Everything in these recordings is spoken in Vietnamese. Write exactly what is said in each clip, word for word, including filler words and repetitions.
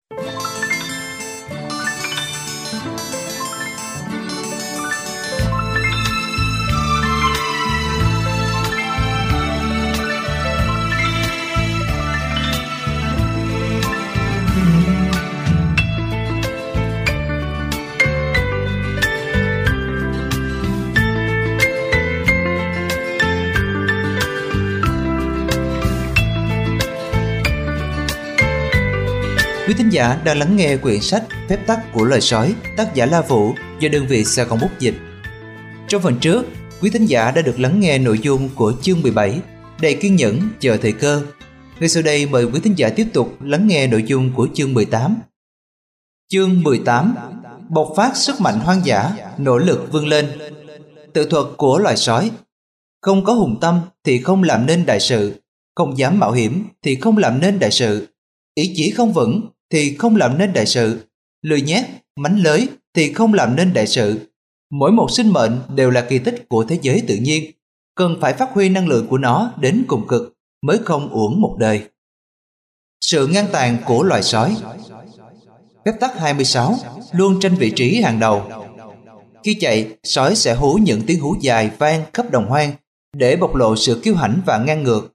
Quý thính giả đang lắng nghe quyển sách Phép tắc của loài sói, tác giả La Vũ, do đơn vị Sài Gòn Bút dịch. Trong phần trước, quý thính giả đã được lắng nghe nội dung của chương mười bảy, Đầy kiên nhẫn chờ thời cơ. Ngay sau đây mời quý thính giả tiếp tục lắng nghe nội dung của chương mười tám. Chương mười tám, bộc phát sức mạnh hoang dã, nỗ lực vươn lên. Tự thuật của loài sói. Không có hùng tâm thì không làm nên đại sự, không dám mạo hiểm thì không làm nên đại sự, ý chí không vững thì không làm nên đại sự, lười nhác, mánh lới thì không làm nên đại sự. Mỗi một sinh mệnh đều là kỳ tích của thế giới tự nhiên, cần phải phát huy năng lượng của nó đến cùng cực mới không uổng một đời. Sự ngang tàn của loài sói. Phép tắc hai mươi sáu, luôn tranh vị trí hàng đầu. Khi chạy, sói sẽ hú những tiếng hú dài vang khắp đồng hoang để bộc lộ sự kiêu hãnh và ngang ngược.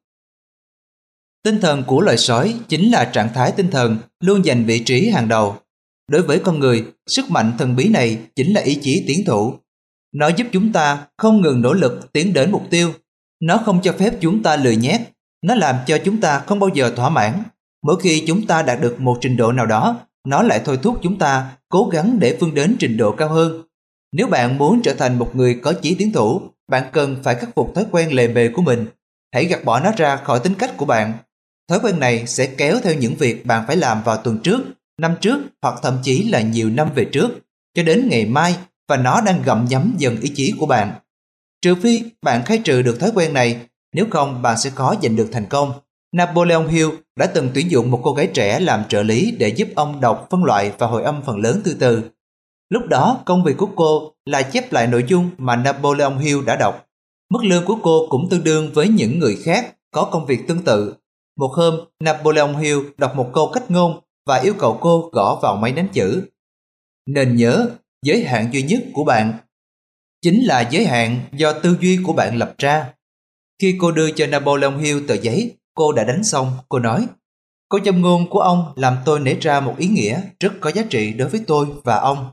Tinh thần của loài sói chính là trạng thái tinh thần luôn giành vị trí hàng đầu. Đối với con người, sức mạnh thần bí này chính là ý chí tiến thủ. Nó giúp chúng ta không ngừng nỗ lực tiến đến mục tiêu. Nó không cho phép chúng ta lười nhác. Nó làm cho chúng ta không bao giờ thỏa mãn. Mỗi khi chúng ta đạt được một trình độ nào đó, nó lại thôi thúc chúng ta cố gắng để vươn đến trình độ cao hơn. Nếu bạn muốn trở thành một người có chí tiến thủ, bạn cần phải khắc phục thói quen lề mề của mình. Hãy gạt bỏ nó ra khỏi tính cách của bạn. Thói quen này sẽ kéo theo những việc bạn phải làm vào tuần trước, năm trước hoặc thậm chí là nhiều năm về trước, cho đến ngày mai, và nó đang gặm nhấm dần ý chí của bạn. Trừ phi bạn khai trừ được thói quen này, nếu không bạn sẽ khó giành được thành công. Napoleon Hill đã từng tuyển dụng một cô gái trẻ làm trợ lý để giúp ông đọc, phân loại và hồi âm phần lớn thư từ. Lúc đó, công việc của cô là chép lại nội dung mà Napoleon Hill đã đọc. Mức lương của cô cũng tương đương với những người khác có công việc tương tự. Một hôm, Napoleon Hill đọc một câu cách ngôn và yêu cầu cô gõ vào máy đánh chữ. Nên nhớ, giới hạn duy nhất của bạn chính là giới hạn do tư duy của bạn lập ra. Khi cô đưa cho Napoleon Hill tờ giấy cô đã đánh xong, cô nói: câu châm ngôn của ông làm tôi nảy ra một ý nghĩa rất có giá trị đối với tôi và ông.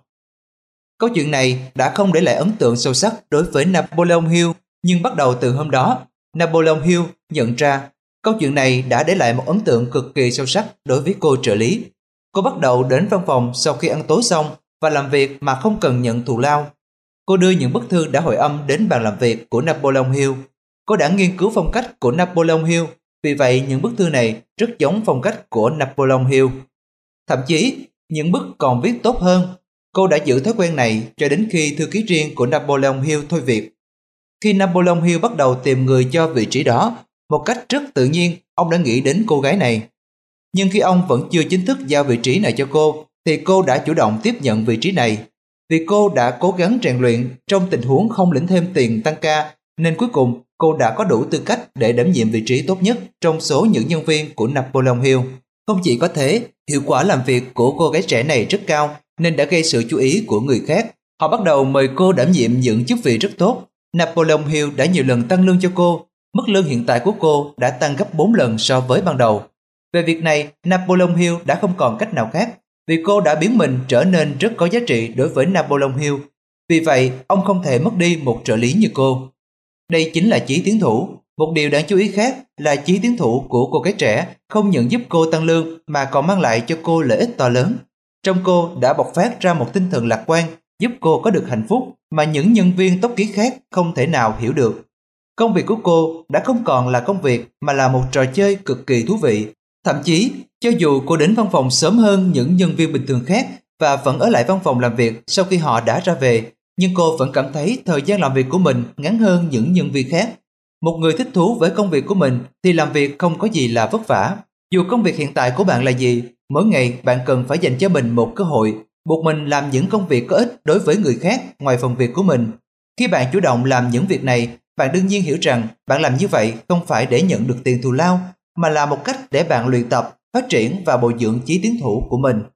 Câu chuyện này đã không để lại ấn tượng sâu sắc đối với Napoleon Hill, nhưng bắt đầu từ hôm đó, Napoleon Hill nhận ra câu chuyện này đã để lại một ấn tượng cực kỳ sâu sắc đối với cô trợ lý. Cô bắt đầu đến văn phòng sau khi ăn tối xong và làm việc mà không cần nhận thù lao. Cô đưa những bức thư đã hồi âm đến bàn làm việc của Napoleon Hill. Cô đã nghiên cứu phong cách của Napoleon Hill, vì vậy những bức thư này rất giống phong cách của Napoleon Hill. Thậm chí, những bức còn viết tốt hơn. Cô đã giữ thói quen này cho đến khi thư ký riêng của Napoleon Hill thôi việc. Khi Napoleon Hill bắt đầu tìm người cho vị trí đó, một cách rất tự nhiên, ông đã nghĩ đến cô gái này. Nhưng khi ông vẫn chưa chính thức giao vị trí này cho cô, thì cô đã chủ động tiếp nhận vị trí này. Vì cô đã cố gắng rèn luyện trong tình huống không lĩnh thêm tiền tăng ca, nên cuối cùng cô đã có đủ tư cách để đảm nhiệm vị trí tốt nhất trong số những nhân viên của Napoleon Hill. Không chỉ có thế, hiệu quả làm việc của cô gái trẻ này rất cao, nên đã gây sự chú ý của người khác. Họ bắt đầu mời cô đảm nhiệm những chức vị rất tốt. Napoleon Hill đã nhiều lần tăng lương cho cô. Mức lương hiện tại của cô đã tăng gấp bốn lần so với ban đầu. Về việc này, Napoleon Hill đã không còn cách nào khác, vì cô đã biến mình trở nên rất có giá trị đối với Napoleon Hill. Vì vậy, ông không thể mất đi một trợ lý như cô. Đây chính là chí tiến thủ. Một điều đáng chú ý khác là chí tiến thủ của cô gái trẻ không những giúp cô tăng lương mà còn mang lại cho cô lợi ích to lớn. Trong cô đã bộc phát ra một tinh thần lạc quan, giúp cô có được hạnh phúc mà những nhân viên tốc ký khác không thể nào hiểu được. Công việc của cô đã không còn là công việc mà là một trò chơi cực kỳ thú vị. Thậm chí, cho dù cô đến văn phòng sớm hơn những nhân viên bình thường khác và vẫn ở lại văn phòng làm việc sau khi họ đã ra về, nhưng cô vẫn cảm thấy thời gian làm việc của mình ngắn hơn những nhân viên khác. Một người thích thú với công việc của mình thì làm việc không có gì là vất vả. Dù công việc hiện tại của bạn là gì, mỗi ngày bạn cần phải dành cho mình một cơ hội, buộc mình làm những công việc có ích đối với người khác ngoài phần việc của mình. Khi bạn chủ động làm những việc này, bạn đương nhiên hiểu rằng bạn làm như vậy không phải để nhận được tiền thù lao, mà là một cách để bạn luyện tập, phát triển và bồi dưỡng chí tiến thủ của mình.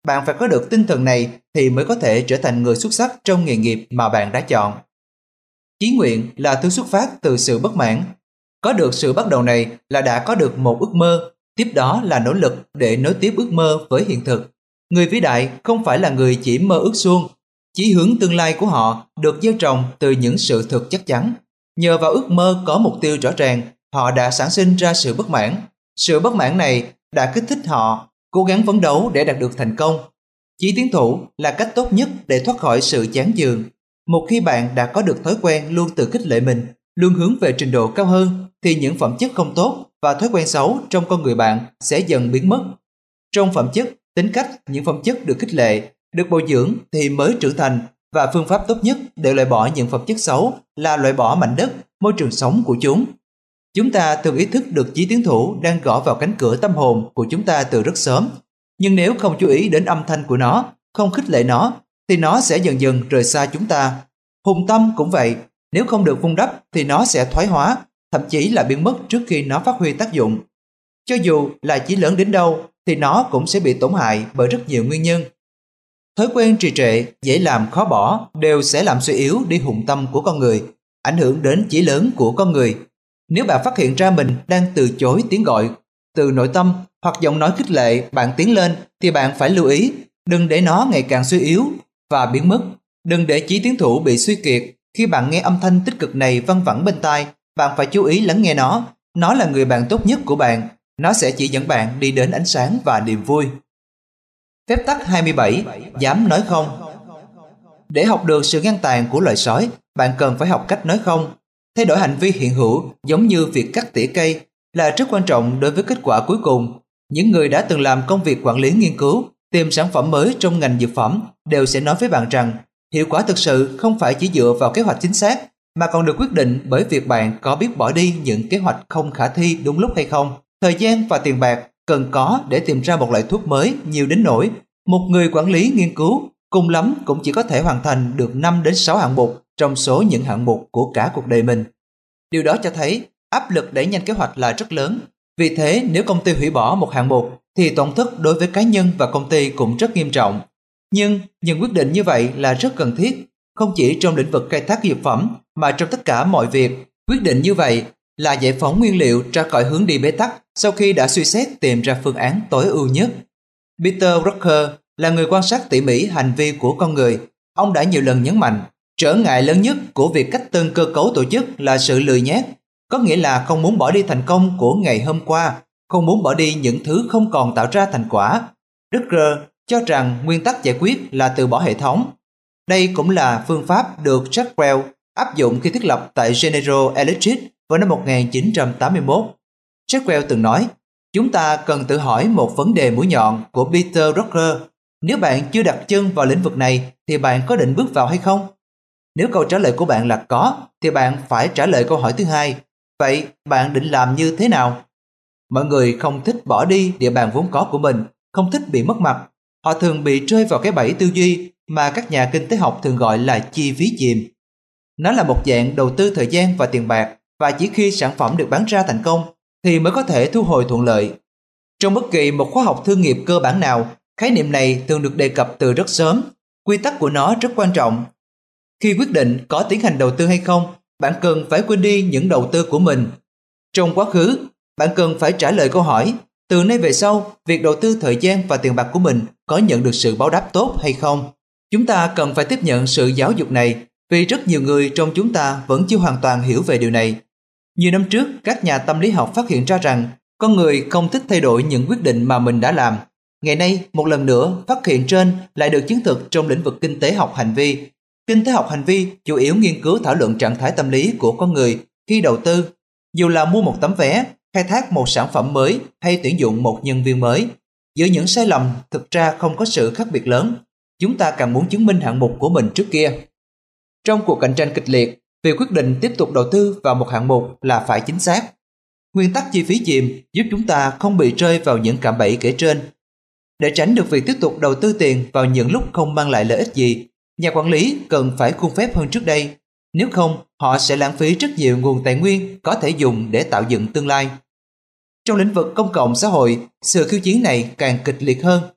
Bạn phải có được tinh thần này thì mới có thể trở thành người xuất sắc trong nghề nghiệp mà bạn đã chọn. Chí nguyện là thứ xuất phát từ sự bất mãn. Có được sự bắt đầu này là đã có được một ước mơ, tiếp đó là nỗ lực để nối tiếp ước mơ với hiện thực. Người vĩ đại không phải là người chỉ mơ ước suông. Chí hướng tương lai của họ được gieo trồng từ những sự thực chắc chắn. Nhờ vào ước mơ có mục tiêu rõ ràng, họ đã sản sinh ra sự bất mãn. Sự bất mãn này đã kích thích họ cố gắng phấn đấu để đạt được thành công. Chí tiến thủ là cách tốt nhất để thoát khỏi sự chán chường. Một khi bạn đã có được thói quen luôn tự khích lệ mình, luôn hướng về trình độ cao hơn, thì những phẩm chất không tốt và thói quen xấu trong con người bạn sẽ dần biến mất. Trong phẩm chất, tính cách, những phẩm chất được khích lệ, được bồi dưỡng thì mới trưởng thành, và phương pháp tốt nhất để loại bỏ những phẩm chất xấu là loại bỏ mảnh đất, môi trường sống của chúng. Chúng ta thường ý thức được chí tiến thủ đang gõ vào cánh cửa tâm hồn của chúng ta từ rất sớm. Nhưng nếu không chú ý đến âm thanh của nó, không khích lệ nó, thì nó sẽ dần dần rời xa chúng ta. Hùng tâm cũng vậy, nếu không được vun đắp thì nó sẽ thoái hóa, thậm chí là biến mất trước khi nó phát huy tác dụng. Cho dù là chí lớn đến đâu, thì nó cũng sẽ bị tổn hại bởi rất nhiều nguyên nhân. Thói quen trì trệ, dễ làm khó bỏ đều sẽ làm suy yếu đi hùng tâm của con người, ảnh hưởng đến chí lớn của con người. Nếu bạn phát hiện ra mình đang từ chối tiếng gọi từ nội tâm hoặc giọng nói khích lệ bạn tiến lên, thì bạn phải lưu ý, đừng để nó ngày càng suy yếu và biến mất. Đừng để chí tiến thủ bị suy kiệt. Khi bạn nghe âm thanh tích cực này văng vẳng bên tai, bạn phải chú ý lắng nghe nó. Nó là người bạn tốt nhất của bạn. Nó sẽ chỉ dẫn bạn đi đến ánh sáng và niềm vui. Phép tắc hai mươi bảy. Dám nói không. Để học được sự ngang tàn của loài sói, bạn cần phải học cách nói không. Thay đổi hành vi hiện hữu giống như việc cắt tỉa cây là rất quan trọng đối với kết quả cuối cùng. Những người đã từng làm công việc quản lý nghiên cứu, tìm sản phẩm mới trong ngành dược phẩm đều sẽ nói với bạn rằng hiệu quả thực sự không phải chỉ dựa vào kế hoạch chính xác, mà còn được quyết định bởi việc bạn có biết bỏ đi những kế hoạch không khả thi đúng lúc hay không. Thời gian và tiền bạc cần có để tìm ra một loại thuốc mới nhiều đến nỗi một người quản lý nghiên cứu cùng lắm cũng chỉ có thể hoàn thành được năm đến sáu hạng mục trong số những hạng mục của cả cuộc đời mình. Điều đó cho thấy áp lực đẩy nhanh kế hoạch là rất lớn. Vì thế, nếu công ty hủy bỏ một hạng mục thì tổn thất đối với cá nhân và công ty cũng rất nghiêm trọng. Nhưng những quyết định như vậy là rất cần thiết, không chỉ trong lĩnh vực khai thác dược phẩm mà trong tất cả mọi việc. Quyết định như vậy là giải phóng nguyên liệu ra khỏi hướng đi bế tắc sau khi đã suy xét tìm ra phương án tối ưu nhất. Peter Drucker là người quan sát tỉ mỉ hành vi của con người. Ông đã nhiều lần nhấn mạnh, trở ngại lớn nhất của việc cách tân cơ cấu tổ chức là sự lười nhác, có nghĩa là không muốn bỏ đi thành công của ngày hôm qua, không muốn bỏ đi những thứ không còn tạo ra thành quả. Drucker cho rằng nguyên tắc giải quyết là từ bỏ hệ thống. Đây cũng là phương pháp được Jacques áp dụng khi thiết lập tại General Electric vào năm một nghìn chín trăm tám mươi mốt. Jacques từng nói, chúng ta cần tự hỏi một vấn đề mũi nhọn của Peter Drucker. Nếu bạn chưa đặt chân vào lĩnh vực này thì bạn có định bước vào hay không? Nếu câu trả lời của bạn là có, thì bạn phải trả lời câu hỏi thứ hai. Vậy bạn định làm như thế nào? Mọi người không thích bỏ đi địa bàn vốn có của mình, không thích bị mất mặt. Họ thường bị rơi vào cái bẫy tư duy mà các nhà kinh tế học thường gọi là chi phí chìm. Nó là một dạng đầu tư thời gian và tiền bạc, và chỉ khi sản phẩm được bán ra thành công thì mới có thể thu hồi thuận lợi. Trong bất kỳ một khóa học thương nghiệp cơ bản nào, khái niệm này thường được đề cập từ rất sớm. Quy tắc của nó rất quan trọng. Khi quyết định có tiến hành đầu tư hay không, bạn cần phải quên đi những đầu tư của mình. Trong quá khứ, bạn cần phải trả lời câu hỏi, từ nay về sau, việc đầu tư thời gian và tiền bạc của mình có nhận được sự báo đáp tốt hay không? Chúng ta cần phải tiếp nhận sự giáo dục này, vì rất nhiều người trong chúng ta vẫn chưa hoàn toàn hiểu về điều này. Nhiều năm trước, các nhà tâm lý học phát hiện ra rằng con người không thích thay đổi những quyết định mà mình đã làm. Ngày nay, một lần nữa, phát hiện trên lại được chứng thực trong lĩnh vực kinh tế học hành vi. Kinh tế học hành vi chủ yếu nghiên cứu thảo luận trạng thái tâm lý của con người khi đầu tư. Dù là mua một tấm vé, khai thác một sản phẩm mới hay tuyển dụng một nhân viên mới, giữa những sai lầm thực ra không có sự khác biệt lớn. Chúng ta càng muốn chứng minh hạng mục của mình trước kia. Trong cuộc cạnh tranh kịch liệt, việc quyết định tiếp tục đầu tư vào một hạng mục là phải chính xác. Nguyên tắc chi phí chìm giúp chúng ta không bị rơi vào những cạm bẫy kể trên. Để tránh được việc tiếp tục đầu tư tiền vào những lúc không mang lại lợi ích gì, nhà quản lý cần phải khuôn phép hơn trước đây. Nếu không, họ sẽ lãng phí rất nhiều nguồn tài nguyên có thể dùng để tạo dựng tương lai. Trong lĩnh vực công cộng xã hội, sự khiêu chiến này càng kịch liệt hơn.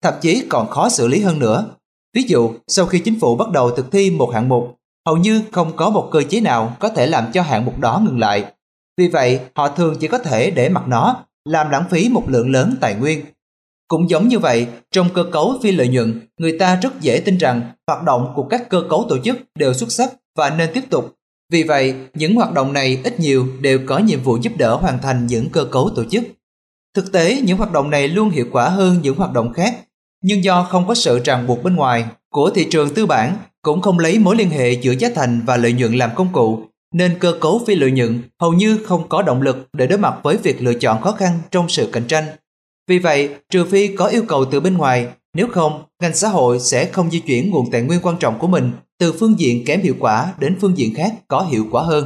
thậm chí còn khó xử lý hơn nữa. Ví dụ, sau khi chính phủ bắt đầu thực thi một hạng mục, hầu như không có một cơ chế nào có thể làm cho hạng mục đó ngừng lại. Vì vậy, họ thường chỉ có thể để mặc nó, làm lãng phí một lượng lớn tài nguyên. Cũng giống như vậy, trong cơ cấu phi lợi nhuận, người ta rất dễ tin rằng hoạt động của các cơ cấu tổ chức đều xuất sắc và nên tiếp tục. Vì vậy, những hoạt động này ít nhiều đều có nhiệm vụ giúp đỡ hoàn thành những cơ cấu tổ chức. Thực tế, những hoạt động này luôn hiệu quả hơn những hoạt động khác, nhưng do không có sự ràng buộc bên ngoài của thị trường tư bản, cũng không lấy mối liên hệ giữa giá thành và lợi nhuận làm công cụ, nên cơ cấu phi lợi nhuận hầu như không có động lực để đối mặt với việc lựa chọn khó khăn trong sự cạnh tranh. Vì vậy, trừ phi có yêu cầu từ bên ngoài, nếu không, ngành xã hội sẽ không di chuyển nguồn tài nguyên quan trọng của mình từ phương diện kém hiệu quả đến phương diện khác có hiệu quả hơn.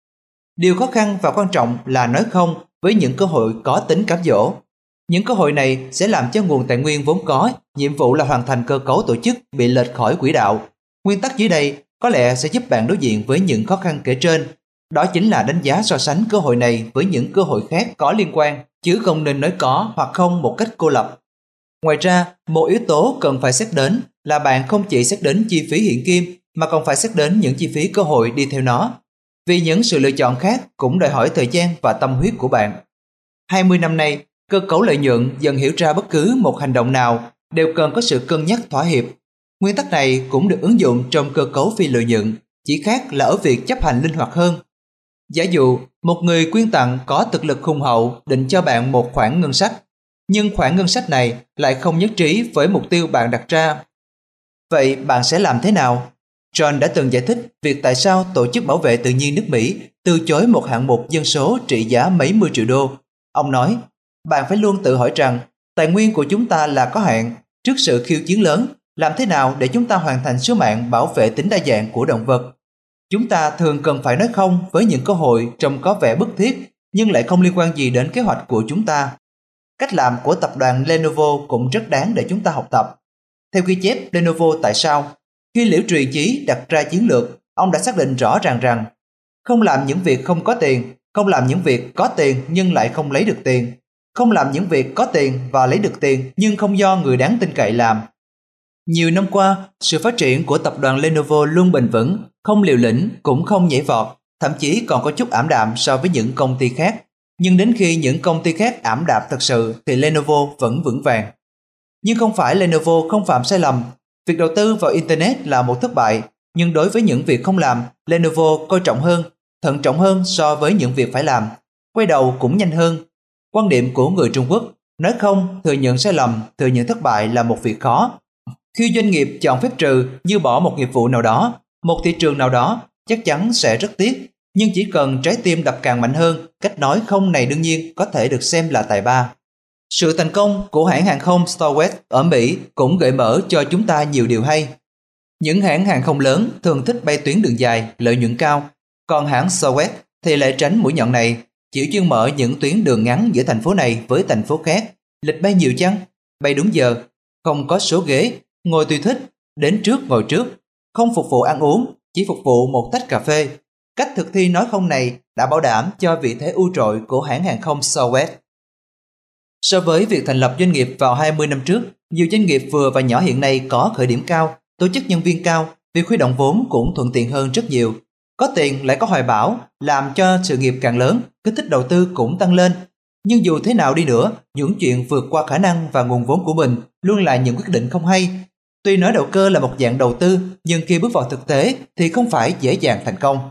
Điều khó khăn và quan trọng là nói không với những cơ hội có tính cám dỗ. Những cơ hội này sẽ làm cho nguồn tài nguyên vốn có, nhiệm vụ là hoàn thành cơ cấu tổ chức bị lệch khỏi quỹ đạo. Nguyên tắc dưới đây có lẽ sẽ giúp bạn đối diện với những khó khăn kể trên. Đó chính là đánh giá so sánh cơ hội này với những cơ hội khác có liên quan, chứ không nên nói có hoặc không một cách cô lập. Ngoài ra, một yếu tố cần phải xét đến là bạn không chỉ xét đến chi phí hiện kim mà còn phải xét đến những chi phí cơ hội đi theo nó. Vì những sự lựa chọn khác cũng đòi hỏi thời gian và tâm huyết của bạn. hai mươi năm nay, cơ cấu lợi nhuận dần hiểu ra bất cứ một hành động nào đều cần có sự cân nhắc thỏa hiệp. Nguyên tắc này cũng được ứng dụng trong cơ cấu phi lợi nhuận, chỉ khác là ở việc chấp hành linh hoạt hơn. Giả dụ, một người quyên tặng có thực lực hùng hậu định cho bạn một khoản ngân sách, nhưng khoản ngân sách này lại không nhất trí với mục tiêu bạn đặt ra. Vậy bạn sẽ làm thế nào? John đã từng giải thích việc tại sao Tổ chức Bảo vệ Tự nhiên nước Mỹ từ chối một hạng mục dân số trị giá mấy mươi triệu đô. Ông nói, bạn phải luôn tự hỏi rằng tài nguyên của chúng ta là có hạn. Trước sự khiêu chiến lớn, làm thế nào để chúng ta hoàn thành sứ mạng bảo vệ tính đa dạng của động vật? Chúng ta thường cần phải nói không với những cơ hội trông có vẻ bức thiết nhưng lại không liên quan gì đến kế hoạch của chúng ta. Cách làm của tập đoàn Lenovo cũng rất đáng để chúng ta học tập. Theo ghi chép Lenovo tại sao, khi Liễu Truyền Chí đặt ra chiến lược, ông đã xác định rõ ràng rằng không làm những việc không có tiền, không làm những việc có tiền nhưng lại không lấy được tiền, không làm những việc có tiền và lấy được tiền nhưng không do người đáng tin cậy làm. Nhiều năm qua, sự phát triển của tập đoàn Lenovo luôn bền vững, không liều lĩnh, cũng không nhảy vọt, thậm chí còn có chút ảm đạm so với những công ty khác. Nhưng đến khi những công ty khác ảm đạm thật sự thì Lenovo vẫn vững vàng. Nhưng không phải Lenovo không phạm sai lầm. Việc đầu tư vào Internet là một thất bại, nhưng đối với những việc không làm, Lenovo coi trọng hơn, thận trọng hơn so với những việc phải làm, quay đầu cũng nhanh hơn. Quan điểm của người Trung Quốc, nói không, thừa nhận sai lầm, thừa nhận thất bại là một việc khó. Khi doanh nghiệp chọn phép trừ như bỏ một nghiệp vụ nào đó, một thị trường nào đó, chắc chắn sẽ rất tiếc. Nhưng chỉ cần trái tim đập càng mạnh hơn, cách nói không này đương nhiên có thể được xem là tài ba. Sự thành công của hãng hàng không Southwest ở Mỹ cũng gợi mở cho chúng ta nhiều điều hay. Những hãng hàng không lớn thường thích bay tuyến đường dài, lợi nhuận cao, còn hãng Southwest thì lại tránh mũi nhọn này, chỉ chuyên mở những tuyến đường ngắn giữa thành phố này với thành phố khác. Lịch bay nhiều chăng? Bay đúng giờ, không có số ghế, ngồi tùy thích, đến trước ngồi trước, không phục vụ ăn uống, chỉ phục vụ một tách cà phê. Cách thực thi nói không này đã bảo đảm cho vị thế ưu trội của hãng hàng không Southwest. So với việc thành lập doanh nghiệp vào hai mươi năm trước, nhiều doanh nghiệp vừa và nhỏ hiện nay có khởi điểm cao, tổ chức nhân viên cao, việc huy động vốn cũng thuận tiện hơn rất nhiều. Có tiền lại có hoài bão, làm cho sự nghiệp càng lớn, kích thích đầu tư cũng tăng lên. Nhưng dù thế nào đi nữa, những chuyện vượt qua khả năng và nguồn vốn của mình luôn là những quyết định không hay. Tuy nói đầu cơ là một dạng đầu tư, nhưng khi bước vào thực tế thì không phải dễ dàng thành công.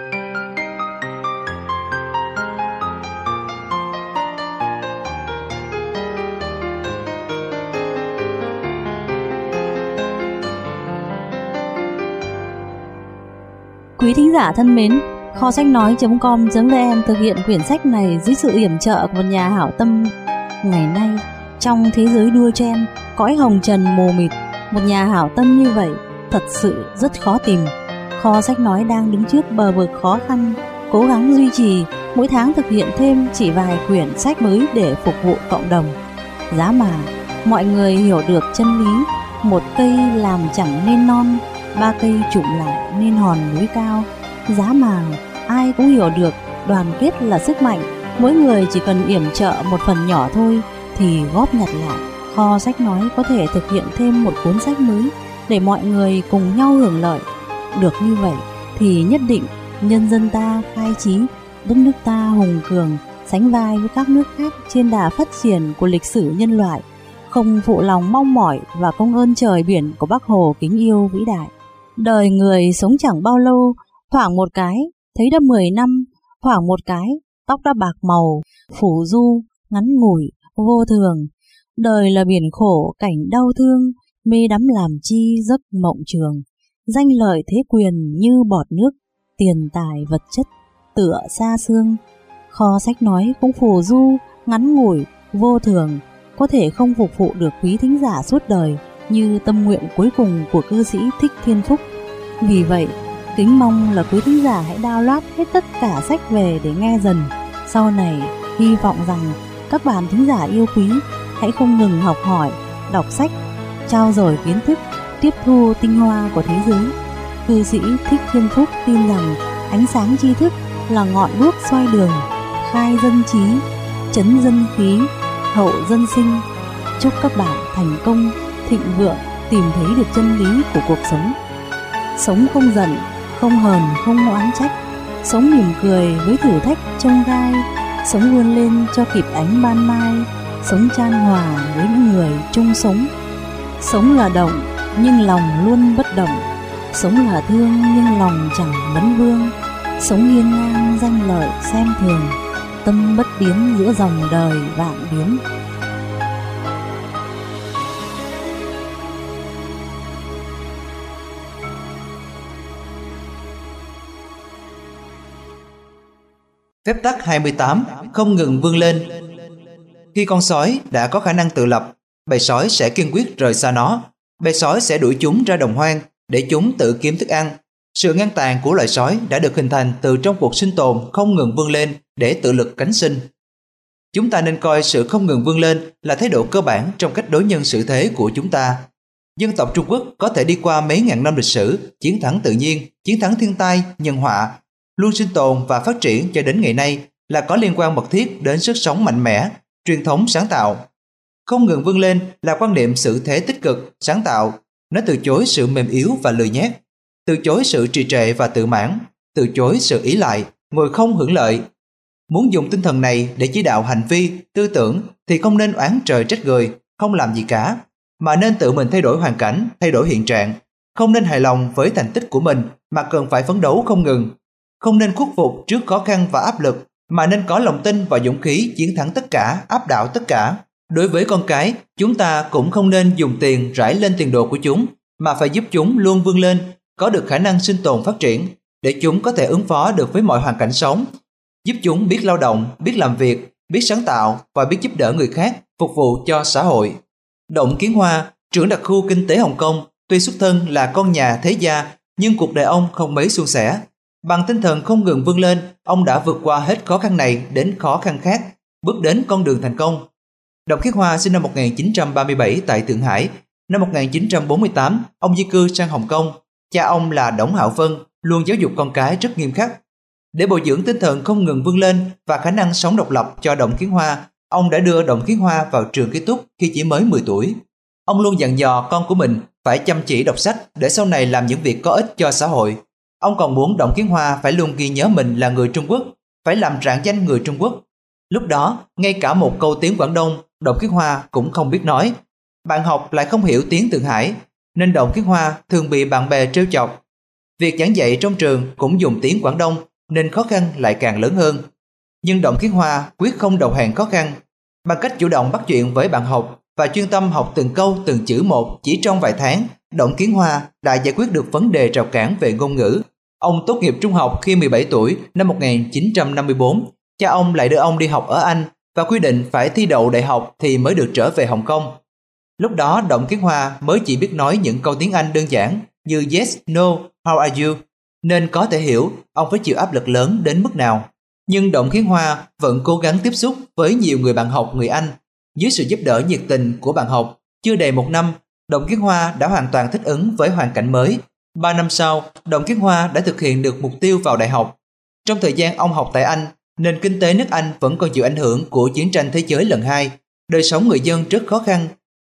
Quý thính giả thân mến, kho sách nói chấm com chấm vn thực hiện quyển sách này dưới sự yểm trợ của một nhà hảo tâm. Ngày nay, trong thế giới đua chen, cõi hồng trần mù mịt, một nhà hảo tâm như vậy thật sự rất khó tìm. Kho sách nói đang đứng trước bờ vực khó khăn, cố gắng duy trì, mỗi tháng thực hiện thêm chỉ vài quyển sách mới để phục vụ cộng đồng. Giá mà mọi người hiểu được chân lý, một cây làm chẳng nên non, ba cây chụm lại nên hòn núi cao. Giá mà ai cũng hiểu được đoàn kết là sức mạnh, mỗi người chỉ cần yểm trợ một phần nhỏ thôi thì góp nhặt lại Kho sách nói có thể thực hiện thêm một cuốn sách mới để mọi người cùng nhau hưởng lợi. Được như vậy thì nhất định nhân dân ta khai trí, đất nước ta hùng cường, sánh vai với các nước khác trên đà phát triển của lịch sử nhân loại, không phụ lòng mong mỏi và công ơn trời biển của Bác Hồ kính yêu vĩ đại. Đời người sống chẳng bao lâu, thoảng một cái thấy đã mười năm, thoảng một cái tóc đã bạc màu, phủ du, ngắn ngủi, vô thường. Đời là biển khổ, cảnh đau thương, mê đắm làm chi giấc mộng trường. Danh lợi thế quyền như bọt nước, tiền tài vật chất tựa xa xương. Kho sách nói cũng phù du, ngắn ngủi, vô thường, có thể không phục vụ được quý thính giả suốt đời như tâm nguyện cuối cùng của cư sĩ Thích Thiên Phúc. Vì vậy, kính mong là quý thính giả hãy download hết tất cả sách về để nghe dần. Sau này, hy vọng rằng các bạn thính giả yêu quý hãy không ngừng học hỏi, đọc sách, trao dồi kiến thức, tiếp thu tinh hoa của thế giới. Cư sĩ Thích Thiên Phúc tin rằng ánh sáng tri thức là ngọn đuốc soi đường, khai dân trí, chấn dân khí, hậu dân sinh. Chúc các bạn thành công, thịnh vượng, tìm thấy được chân lý của cuộc sống. Sống không giận, không hờn, không oán trách, sống mỉm cười với thử thách chông gai, sống vươn lên cho kịp ánh ban mai, sống chan hòa với những người chung sống. Sống là động nhưng lòng luôn bất động, sống là thương nhưng lòng chẳng vấn vương, sống hiên ngang danh lợi xem thường, tâm bất biến giữa dòng đời vạn biến. Phép tắc hai mươi tám. Không ngừng vươn lên. Khi con sói đã có khả năng tự lập, bầy sói sẽ kiên quyết rời xa nó. Bầy sói sẽ đuổi chúng ra đồng hoang để chúng tự kiếm thức ăn. Sự ngang tàn của loài sói đã được hình thành từ trong cuộc sinh tồn không ngừng vươn lên để tự lực cánh sinh. Chúng ta nên coi sự không ngừng vươn lên là thái độ cơ bản trong cách đối nhân xử thế của chúng ta. Dân tộc Trung Quốc có thể đi qua mấy ngàn năm lịch sử, chiến thắng tự nhiên, chiến thắng thiên tai, nhân họa, luôn sinh tồn và phát triển cho đến ngày nay là có liên quan mật thiết đến sức sống mạnh mẽ, truyền thống sáng tạo. Không ngừng vươn lên là quan niệm sự thế tích cực, sáng tạo. Nó từ chối sự mềm yếu và lười nhác, từ chối sự trì trệ và tự mãn, từ chối sự ỷ lại, ngồi không hưởng lợi. Muốn dùng tinh thần này để chỉ đạo hành vi, tư tưởng thì không nên oán trời trách người, không làm gì cả, mà nên tự mình thay đổi hoàn cảnh, thay đổi hiện trạng. Không nên hài lòng với thành tích của mình mà cần phải phấn đấu không ngừng. Không nên khuất phục trước khó khăn và áp lực mà nên có lòng tin và dũng khí chiến thắng tất cả, áp đảo tất cả. Đối với con cái, chúng ta cũng không nên dùng tiền rải lên tiền đồ của chúng, mà phải giúp chúng luôn vươn lên, có được khả năng sinh tồn phát triển, để chúng có thể ứng phó được với mọi hoàn cảnh sống, giúp chúng biết lao động, biết làm việc, biết sáng tạo và biết giúp đỡ người khác, phục vụ cho xã hội. Động Kiến Hoa, trưởng đặc khu kinh tế Hồng Kông, tuy xuất thân là con nhà thế gia, nhưng cuộc đời ông không mấy suôn sẻ. Bằng tinh thần không ngừng vươn lên, ông đã vượt qua hết khó khăn này đến khó khăn khác, bước đến con đường thành công. Động Kiến Hoa sinh năm một nghìn chín trăm ba mươi bảy tại Thượng Hải. Năm một nghìn chín trăm bốn mươi tám, ông di cư sang Hồng Kông. Cha ông là Đổng Hạo Vân, luôn giáo dục con cái rất nghiêm khắc. Để bồi dưỡng tinh thần không ngừng vươn lên và khả năng sống độc lập cho Động Kiến Hoa, ông đã đưa Động Kiến Hoa vào trường ký túc khi chỉ mới mười tuổi. Ông luôn dặn dò con của mình phải chăm chỉ đọc sách để sau này làm những việc có ích cho xã hội. Ông còn muốn Động Kiến Hoa phải luôn ghi nhớ mình là người Trung Quốc, phải làm rạng danh người Trung Quốc. Lúc đó, ngay cả một câu tiếng Quảng Đông, Động Kiến Hoa cũng không biết nói. Bạn học lại không hiểu tiếng Thượng Hải, nên Động Kiến Hoa thường bị bạn bè trêu chọc. Việc giảng dạy trong trường cũng dùng tiếng Quảng Đông, nên khó khăn lại càng lớn hơn. Nhưng Động Kiến Hoa quyết không đầu hàng khó khăn. Bằng cách chủ động bắt chuyện với bạn học và chuyên tâm học từng câu từng chữ một, chỉ trong vài tháng, Động Kiến Hoa đã giải quyết được vấn đề rào cản về ngôn ngữ. Ông tốt nghiệp trung học khi mười bảy tuổi năm một nghìn chín trăm năm mươi bốn. Cha ông lại đưa ông đi học ở Anh và quy định phải thi đậu đại học thì mới được trở về Hồng Kông. Lúc đó Động Kiến Hoa mới chỉ biết nói những câu tiếng Anh đơn giản như yes, no, how are you, nên có thể hiểu ông phải chịu áp lực lớn đến mức nào. Nhưng Động Kiến Hoa vẫn cố gắng tiếp xúc với nhiều người bạn học người Anh. Dưới sự giúp đỡ nhiệt tình của bạn học, chưa đầy một năm, Động Kiến Hoa đã hoàn toàn thích ứng với hoàn cảnh mới. Ba năm sau, Động Kiến Hoa đã thực hiện được mục tiêu vào đại học. Trong thời gian ông học tại Anh, nền kinh tế nước Anh vẫn còn chịu ảnh hưởng của chiến tranh thế giới lần hai. Đời sống người dân rất khó khăn.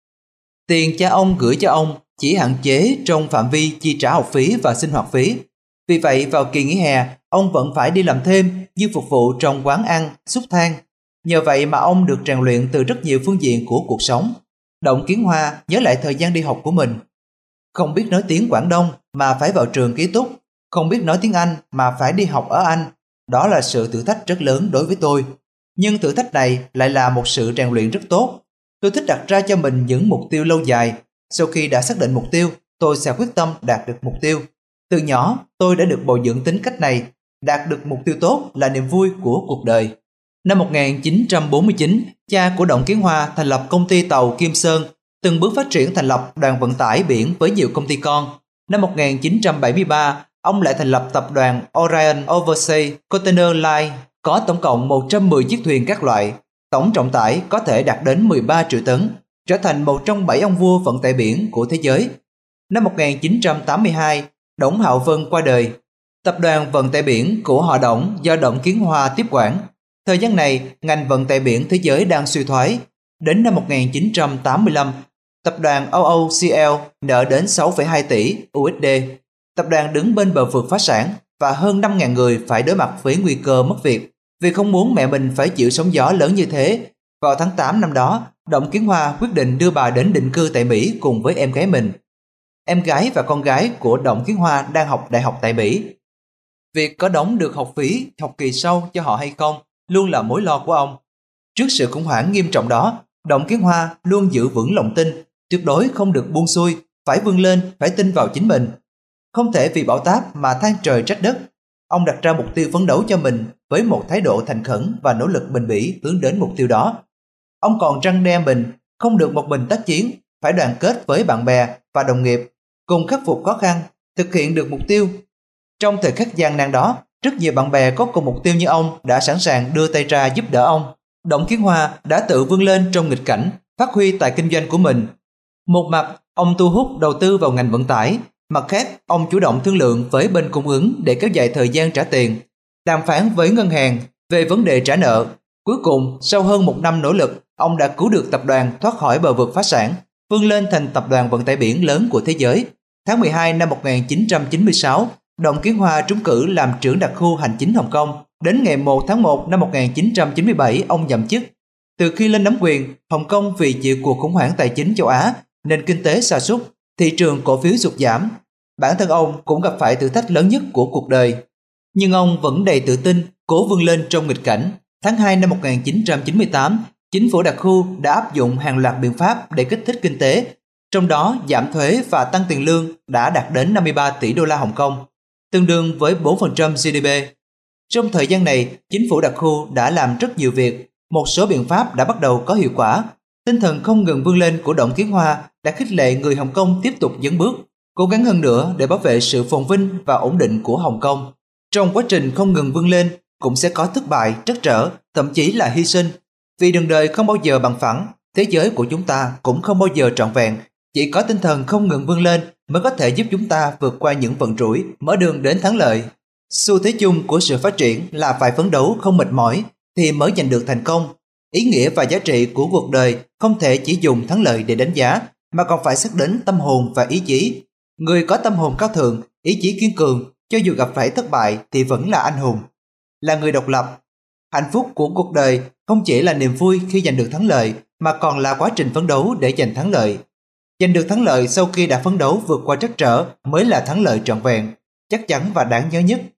Tiền cha ông gửi cho ông chỉ hạn chế trong phạm vi chi trả học phí và sinh hoạt phí. Vì vậy vào kỳ nghỉ hè, ông vẫn phải đi làm thêm như phục vụ trong quán ăn, xúc than. Nhờ vậy mà ông được rèn luyện từ rất nhiều phương diện của cuộc sống. Động Kiến Hoa nhớ lại thời gian đi học của mình. Không biết nói tiếng Quảng Đông mà phải vào trường ký túc, không biết nói tiếng Anh mà phải đi học ở Anh. Đó là sự thử thách rất lớn đối với tôi. Nhưng thử thách này lại là một sự rèn luyện rất tốt. Tôi thích đặt ra cho mình những mục tiêu lâu dài. Sau khi đã xác định mục tiêu, tôi sẽ quyết tâm đạt được mục tiêu. Từ nhỏ, tôi đã được bồi dưỡng tính cách này. Đạt được mục tiêu tốt là niềm vui của cuộc đời. Năm một nghìn chín trăm bốn mươi chín, cha của Động Kiến Hoa thành lập công ty tàu Kim Sơn, từng bước phát triển thành lập đoàn vận tải biển với nhiều công ty con. Năm một nghìn chín trăm bảy mươi ba, ông lại thành lập tập đoàn Orion Overseas Container Line, có tổng cộng một trăm mười chiếc thuyền các loại, tổng trọng tải có thể đạt đến mười ba triệu tấn, trở thành một trong bảy ông vua vận tải biển của thế giới. Năm một nghìn chín trăm tám mươi hai, Đổng Hạo Vân qua đời. Tập đoàn vận tải biển của họ Đổng do Động Kiến Hoa tiếp quản. Thời gian này, ngành vận tải biển thế giới đang suy thoái. Đến năm một nghìn chín trăm tám mươi lăm, tập đoàn o o xê lờ nợ đến sáu phẩy hai tỷ u ét đê. Tập đoàn đứng bên bờ vực phá sản và hơn năm nghìn người phải đối mặt với nguy cơ mất việc. Vì không muốn mẹ mình phải chịu sóng gió lớn như thế, vào tháng tám năm đó, Động Kiến Hoa quyết định đưa bà đến định cư tại Mỹ cùng với em gái mình. Em gái và con gái của Động Kiến Hoa đang học đại học tại Mỹ. Việc có đóng được học phí học kỳ sau cho họ hay không luôn là mối lo của ông. Trước sự khủng hoảng nghiêm trọng đó, Động Kiến Hoa luôn giữ vững lòng tin, tuyệt đối không được buông xuôi, phải vươn lên, phải tin vào chính mình. Không thể vì bão táp mà than trời trách đất. Ông đặt ra mục tiêu phấn đấu cho mình với một thái độ thành khẩn và nỗ lực bền bỉ hướng đến mục tiêu đó. Ông còn răn đe mình không được một mình tác chiến, phải đoàn kết với bạn bè và đồng nghiệp, cùng khắc phục khó khăn, thực hiện được mục tiêu. Trong thời khắc gian nan đó, rất nhiều bạn bè có cùng mục tiêu như ông đã sẵn sàng đưa tay ra giúp đỡ ông. Động Kiến Hoa đã tự vươn lên trong nghịch cảnh, phát huy tài kinh doanh của mình. Một mặt, ông thu hút đầu tư vào ngành vận tải, mặt khác, ông chủ động thương lượng với bên cung ứng để kéo dài thời gian trả tiền, đàm phán với ngân hàng về vấn đề trả nợ. Cuối cùng, sau hơn một năm nỗ lực, ông đã cứu được tập đoàn thoát khỏi bờ vực phá sản, vươn lên thành tập đoàn vận tải biển lớn của thế giới. Tháng mười hai năm một nghìn chín trăm chín mươi sáu, Động Kiến Hoa trúng cử làm trưởng đặc khu hành chính Hồng Kông. Đến ngày một tháng một năm một nghìn chín trăm chín mươi bảy, ông nhậm chức. Từ khi lên nắm quyền, Hồng Kông vì chịu cuộc khủng hoảng tài chính châu Á, nền kinh tế sa sút, thị trường cổ phiếu sụt giảm. Bản thân ông cũng gặp phải thử thách lớn nhất của cuộc đời. Nhưng ông vẫn đầy tự tin, cố vươn lên trong nghịch cảnh. Tháng hai năm một nghìn chín trăm chín mươi tám, chính phủ đặc khu đã áp dụng hàng loạt biện pháp để kích thích kinh tế, trong đó giảm thuế và tăng tiền lương đã đạt đến năm mươi ba tỷ đô la Hồng Kông, tương đương với bốn phần trăm giê đê pê. Trong thời gian này, chính phủ đặc khu đã làm rất nhiều việc, một số biện pháp đã bắt đầu có hiệu quả. Tinh thần không ngừng vươn lên của Động Kiến Hoa đã khích lệ người Hồng Kông tiếp tục dấn bước, cố gắng hơn nữa để bảo vệ sự phồn vinh và ổn định của Hồng Kông. Trong quá trình không ngừng vươn lên, cũng sẽ có thất bại, trắc trở, thậm chí là hy sinh. Vì đường đời không bao giờ bằng phẳng, thế giới của chúng ta cũng không bao giờ trọn vẹn. Chỉ có tinh thần không ngừng vươn lên mới có thể giúp chúng ta vượt qua những vận rủi, mở đường đến thắng lợi. Xu thế chung của sự phát triển là phải phấn đấu không mệt mỏi thì mới giành được thành công. Ý nghĩa và giá trị của cuộc đời không thể chỉ dùng thắng lợi để đánh giá, mà còn phải xác đến tâm hồn và ý chí. Người có tâm hồn cao thượng, ý chí kiên cường, cho dù gặp phải thất bại thì vẫn là anh hùng, là người độc lập. Hạnh phúc của cuộc đời không chỉ là niềm vui khi giành được thắng lợi, mà còn là quá trình phấn đấu để giành thắng lợi. Giành được thắng lợi sau khi đã phấn đấu vượt qua trắc trở mới là thắng lợi trọn vẹn, chắc chắn và đáng nhớ nhất.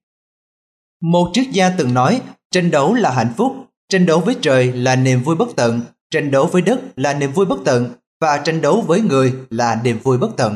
Một triết gia từng nói, tranh đấu là hạnh phúc, tranh đấu với trời là niềm vui bất tận, tranh đấu với đất là niềm vui bất tận, và tranh đấu với người là niềm vui bất tận.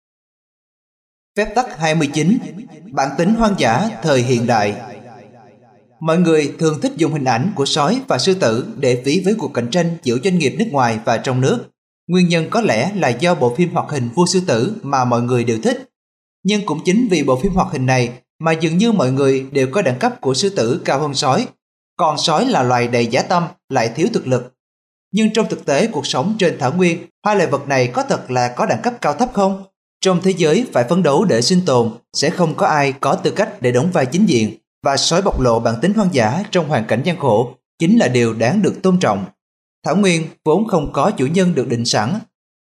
Phép tắc hai mươi chín. Bản tính hoang dã thời hiện đại. Mọi người thường thích dùng hình ảnh của sói và sư tử để ví với cuộc cạnh tranh giữa doanh nghiệp nước ngoài và trong nước. Nguyên nhân có lẽ là do bộ phim hoạt hình Vua Sư Tử mà mọi người đều thích. Nhưng cũng chính vì bộ phim hoạt hình này mà dường như mọi người đều có đẳng cấp của sư tử cao hơn sói. Còn sói là loài đầy dã tâm, lại thiếu thực lực. Nhưng trong thực tế cuộc sống trên thảo nguyên, hai loài vật này có thật là có đẳng cấp cao thấp không? Trong thế giới phải phấn đấu để sinh tồn, sẽ không có ai có tư cách để đóng vai chính diện, và sói bộc lộ bản tính hoang dã trong hoàn cảnh gian khổ chính là điều đáng được tôn trọng. Thảo nguyên vốn không có chủ nhân được định sẵn.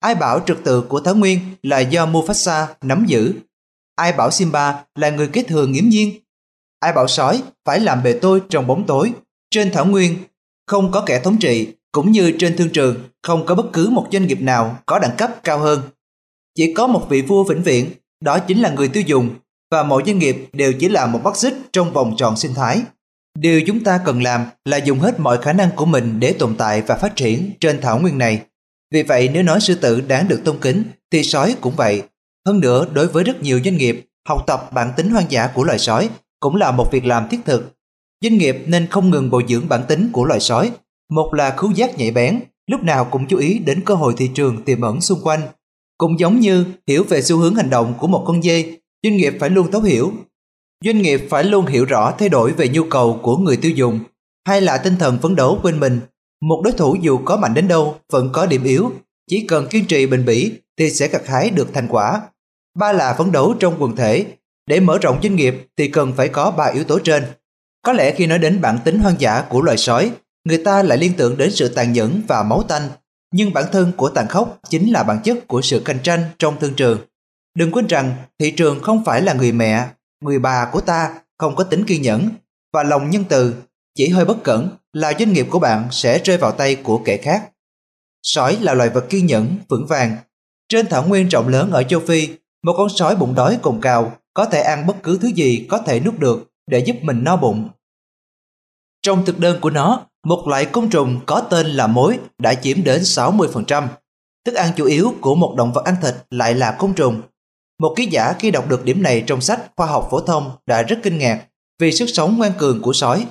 Ai bảo trật tự của Thảo Nguyên là do Mufasa nắm giữ? Ai bảo Simba là người kế thừa nghiễm nhiên? Ai bảo sói phải làm bề tôi trong bóng tối? Trên Thảo Nguyên không có kẻ thống trị, cũng như trên thương trường không có bất cứ một doanh nghiệp nào có đẳng cấp cao hơn. Chỉ có một vị vua vĩnh viễn, đó chính là người tiêu dùng, và mọi doanh nghiệp đều chỉ là một mắt xích trong vòng tròn sinh thái. Điều chúng ta cần làm là dùng hết mọi khả năng của mình để tồn tại và phát triển trên Thảo Nguyên này. Vì vậy nếu nói sư tử đáng được tôn kính thì sói cũng vậy. Hơn nữa, đối với rất nhiều doanh nghiệp, học tập bản tính hoang dã của loài sói cũng là một việc làm thiết thực. Doanh nghiệp nên không ngừng bồi dưỡng bản tính của loài sói. Một là khứu giác nhạy bén, lúc nào cũng chú ý đến cơ hội thị trường tiềm ẩn xung quanh. Cũng giống như hiểu về xu hướng hành động của một con dê, doanh nghiệp phải luôn thấu hiểu. Doanh nghiệp phải luôn hiểu rõ thay đổi về nhu cầu của người tiêu dùng, hay là tinh thần phấn đấu quên mình. Một đối thủ dù có mạnh đến đâu vẫn có điểm yếu, chỉ cần kiên trì bền bỉ thì sẽ gặt hái được thành quả. Ba là phấn đấu trong quần thể. Để mở rộng doanh nghiệp thì cần phải có ba yếu tố trên. Có lẽ khi nói đến bản tính hoang dã của loài sói, người ta lại liên tưởng đến sự tàn nhẫn và máu tanh, nhưng bản thân của tàn khốc chính là bản chất của sự cạnh tranh trong thương trường. Đừng quên rằng thị trường không phải là người mẹ, người bà của ta, không có tính kiên nhẫn và lòng nhân từ. Chỉ hơi bất cẩn là doanh nghiệp của bạn sẽ rơi vào tay của kẻ khác. Sói là loài vật kiên nhẫn, vững vàng. Trên thảo nguyên rộng lớn ở châu Phi, một con sói bụng đói cồn cào có thể ăn bất cứ thứ gì có thể nuốt được để giúp mình no bụng. Trong thực đơn của nó, một loại côn trùng có tên là mối đã chiếm đến sáu mươi phần trăm. Thức ăn chủ yếu của một động vật ăn thịt lại là côn trùng. Một ký giả khi đọc được điểm này trong sách khoa học phổ thông đã rất kinh ngạc vì sức sống ngoan cường của sói.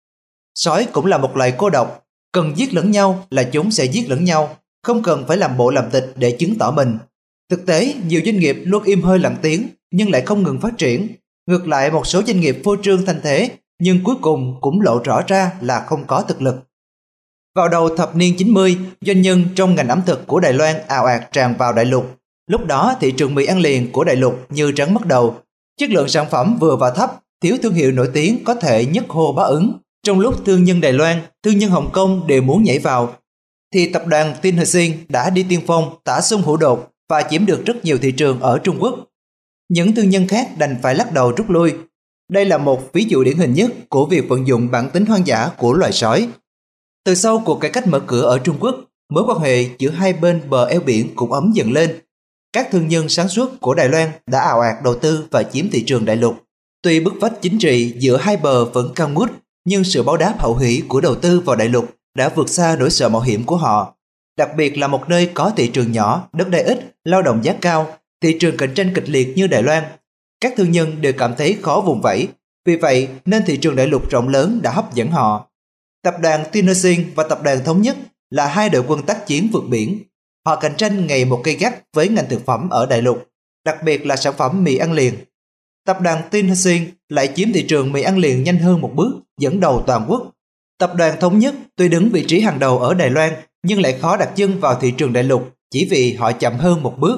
Sói cũng là một loài cô độc, cần giết lẫn nhau là chúng sẽ giết lẫn nhau, không cần phải làm bộ làm tịch để chứng tỏ mình. Thực tế, nhiều doanh nghiệp luôn im hơi lặng tiếng nhưng lại không ngừng phát triển. Ngược lại, một số doanh nghiệp phô trương thanh thế nhưng cuối cùng cũng lộ rõ ra là không có thực lực. Vào đầu thập niên chín mươi, doanh nhân trong ngành ẩm thực của Đài Loan ào ạt tràn vào đại lục. Lúc đó thị trường mì ăn liền của đại lục như rắn mất đầu. Chất lượng sản phẩm vừa và thấp, thiếu thương hiệu nổi tiếng có thể nhất hô bá ứng. Trong lúc thương nhân Đài Loan, thương nhân Hồng Kông đều muốn nhảy vào, thì tập đoàn Tin Hờ Sinh đã đi tiên phong tả sung hữu đột và chiếm được rất nhiều thị trường ở Trung Quốc. Những thương nhân khác đành phải lắc đầu rút lui. Đây là một ví dụ điển hình nhất của việc vận dụng bản tính hoang dã của loài sói. Từ sau cuộc cải cách mở cửa ở Trung Quốc, mối quan hệ giữa hai bên bờ eo biển cũng ấm dần lên. Các thương nhân sáng suốt của Đài Loan đã ào ạt đầu tư và chiếm thị trường đại lục. Tuy bức vách chính trị giữa hai bờ vẫn cao ngút, nhưng sự báo đáp hậu hỷ của đầu tư vào đại lục đã vượt xa nỗi sợ mạo hiểm của họ. Đặc biệt là một nơi có thị trường nhỏ, đất đai ít, lao động giá cao, thị trường cạnh tranh kịch liệt như Đài Loan. Các thương nhân đều cảm thấy khó vùng vẫy, vì vậy nên thị trường đại lục rộng lớn đã hấp dẫn họ. Tập đoàn Tin Hờ Sinh và tập đoàn Thống Nhất là hai đội quân tác chiến vượt biển. Họ cạnh tranh ngày một gay gắt với ngành thực phẩm ở đại lục, đặc biệt là sản phẩm mì ăn liền. Tập đoàn Tin Hờ Sinh lại chiếm thị trường mì ăn liền nhanh hơn một bước, dẫn đầu toàn quốc. Tập đoàn Thống Nhất tuy đứng vị trí hàng đầu ở Đài Loan nhưng lại khó đặt chân vào thị trường đại lục chỉ vì họ chậm hơn một bước.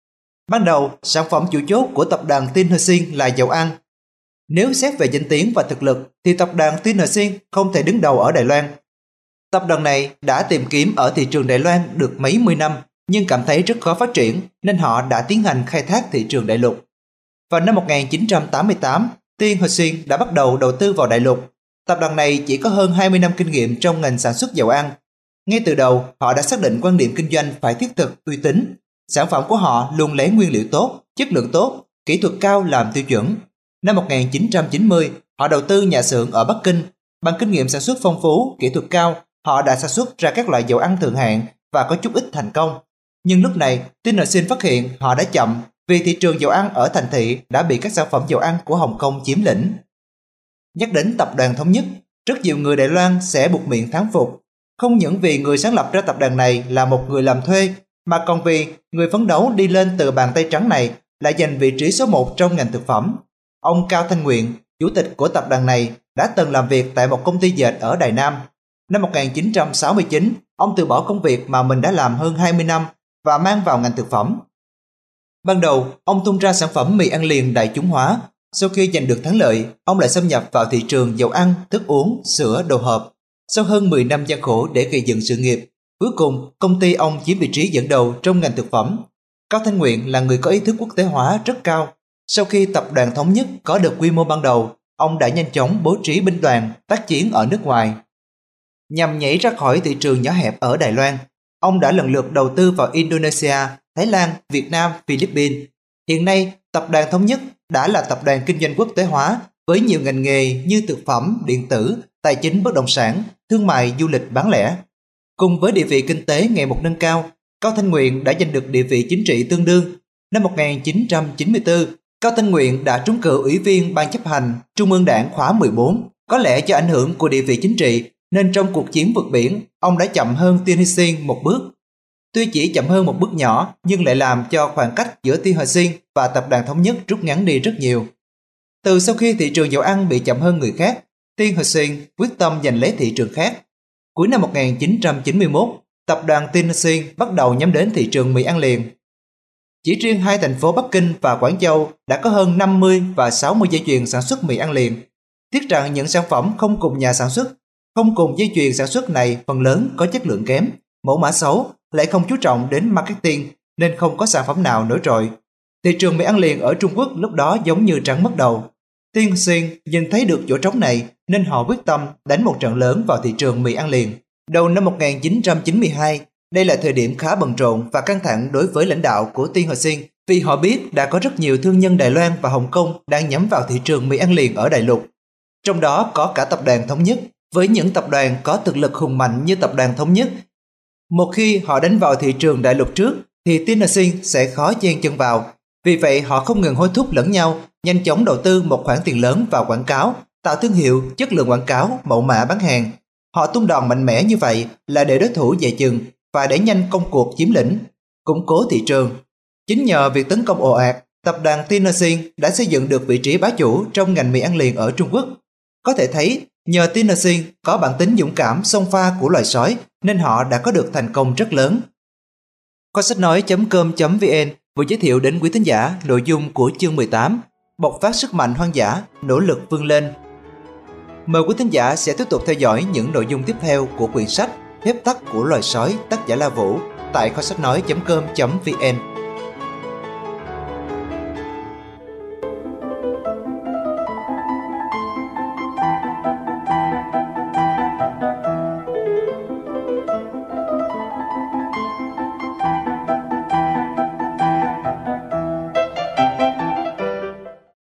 Ban đầu, sản phẩm chủ chốt của tập đoàn Tin Hờ Sinh là dầu ăn. Nếu xét về danh tiếng và thực lực thì tập đoàn Tin Hờ Sinh không thể đứng đầu ở Đài Loan. Tập đoàn này đã tìm kiếm ở thị trường Đài Loan được mấy mươi năm nhưng cảm thấy rất khó phát triển nên họ đã tiến hành khai thác thị trường đại lục. Vào năm một nghìn chín trăm tám mươi tám, Tin Hờ Sinh đã bắt đầu đầu tư vào đại lục. Tập đoàn này chỉ có hơn hai mươi năm kinh nghiệm trong ngành sản xuất dầu ăn. Ngay từ đầu, họ đã xác định quan điểm kinh doanh phải thiết thực, uy tín. Sản phẩm của họ luôn lấy nguyên liệu tốt, chất lượng tốt, kỹ thuật cao làm tiêu chuẩn. Năm một nghìn chín trăm chín mươi, họ đầu tư nhà xưởng ở Bắc Kinh. Bằng kinh nghiệm sản xuất phong phú, kỹ thuật cao, họ đã sản xuất ra các loại dầu ăn thượng hạng và có chút ít thành công. Nhưng lúc này, Tin Hờ Sinh phát hiện họ đã chậm vì thị trường dầu ăn ở thành thị đã bị các sản phẩm dầu ăn của Hồng Kông chiếm lĩnh. Nhắc đến tập đoàn Thống Nhất, rất nhiều người Đài Loan sẽ buột miệng thán phục. Không những vì người sáng lập ra tập đoàn này là một người làm thuê, mà còn vì người phấn đấu đi lên từ bàn tay trắng này lại giành vị trí số một trong ngành thực phẩm. Ông Cao Thanh Nguyện, chủ tịch của tập đoàn này, đã từng làm việc tại một công ty dệt ở Đài Nam. Năm một nghìn chín trăm sáu mươi chín, ông từ bỏ công việc mà mình đã làm hơn hai mươi năm và mang vào ngành thực phẩm. Ban đầu, ông tung ra sản phẩm mì ăn liền đại chúng hóa. Sau khi giành được thắng lợi, ông lại xâm nhập vào thị trường dầu ăn, thức uống, sữa, đồ hộp. Sau hơn mười năm gian khổ để gây dựng sự nghiệp, Cuối cùng, công ty ông chiếm vị trí dẫn đầu trong ngành thực phẩm. Cao Thanh Nguyện là người có ý thức quốc tế hóa rất cao. Sau khi tập đoàn Thống Nhất có được quy mô ban đầu, ông đã nhanh chóng bố trí binh đoàn tác chiến ở nước ngoài. Nhằm nhảy ra khỏi thị trường nhỏ hẹp ở Đài Loan, ông đã lần lượt đầu tư vào Indonesia, Thái Lan, Việt Nam, Philippines. Hiện nay, tập đoàn Thống Nhất đã là tập đoàn kinh doanh quốc tế hóa với nhiều ngành nghề như thực phẩm, điện tử, tài chính bất động sản, thương mại, du lịch bán lẻ. Cùng với địa vị kinh tế ngày một nâng cao, Cao Thanh Nguyện đã giành được địa vị chính trị tương đương. Năm một nghìn chín trăm chín mươi tư, Cao Thanh Nguyện đã trúng cử ủy viên Ban chấp hành Trung ương Đảng khóa mười bốn. Có lẽ do ảnh hưởng của địa vị chính trị nên trong cuộc chiến vượt biển, ông đã chậm hơn Tiên Hy Sinh một bước. Tuy chỉ chậm hơn một bước nhỏ nhưng lại làm cho khoảng cách giữa Tiên Hy Sinh và tập đoàn Thống Nhất rút ngắn đi rất nhiều. Từ sau khi thị trường dầu ăn bị chậm hơn người khác, Tiên Hy Sinh quyết tâm giành lấy thị trường khác. Cuối năm một nghìn chín trăm chín mươi mốt, tập đoàn Tiên Hy Sinh bắt đầu nhắm đến thị trường mì ăn liền. Chỉ riêng hai thành phố Bắc Kinh và Quảng Châu đã có hơn năm mươi và sáu mươi dây chuyền sản xuất mì ăn liền. Tiếc rằng những sản phẩm không cùng nhà sản xuất, không cùng dây chuyền sản xuất này phần lớn có chất lượng kém, mẫu mã xấu, lại không chú trọng đến marketing nên không có sản phẩm nào nổi trội. Thị trường mì ăn liền ở Trung Quốc lúc đó giống như trắng mất đầu. Tiên Hy Sinh nhìn thấy được chỗ trống này nên họ quyết tâm đánh một trận lớn vào thị trường mì ăn liền. Đầu năm một nghìn chín trăm chín mươi hai, đây là thời điểm khá bận rộn và căng thẳng đối với lãnh đạo của Tiên Hy Sinh vì họ biết đã có rất nhiều thương nhân Đài Loan và Hồng Kông đang nhắm vào thị trường mì ăn liền ở đại lục. Trong đó có cả tập đoàn Thống Nhất. Với những tập đoàn có thực lực hùng mạnh như tập đoàn Thống Nhất, một khi họ đánh vào thị trường đại lục trước thì Tiên Hy Sinh sẽ khó chen chân vào. Vì vậy họ không ngừng hối thúc lẫn nhau, nhanh chóng đầu tư một khoản tiền lớn vào quảng cáo, tạo thương hiệu, chất lượng quảng cáo, mẫu mã bán hàng. Họ tung đòn mạnh mẽ như vậy là để đối thủ dè chừng và đẩy nhanh công cuộc chiếm lĩnh, củng cố thị trường. Chính nhờ việc tấn công ồ ạt, tập đoàn Tiên Hy Sinh đã xây dựng được vị trí bá chủ trong ngành mì ăn liền ở Trung Quốc. Có thể thấy, nhờ Tiên Hy Sinh có bản tính dũng cảm xông pha của loài sói nên họ đã có được thành công rất lớn. Kho sách nói chấm com chấm vn vừa giới thiệu đến quý thính giả nội dung của chương mười tám, bộc phát sức mạnh hoang dã, nỗ lực vươn lên. Mời quý thính giả sẽ tiếp tục theo dõi những nội dung tiếp theo của quyển sách Phép tắc của loài sói tác giả La Vũ tại kho sách nói chấm com chấm vn.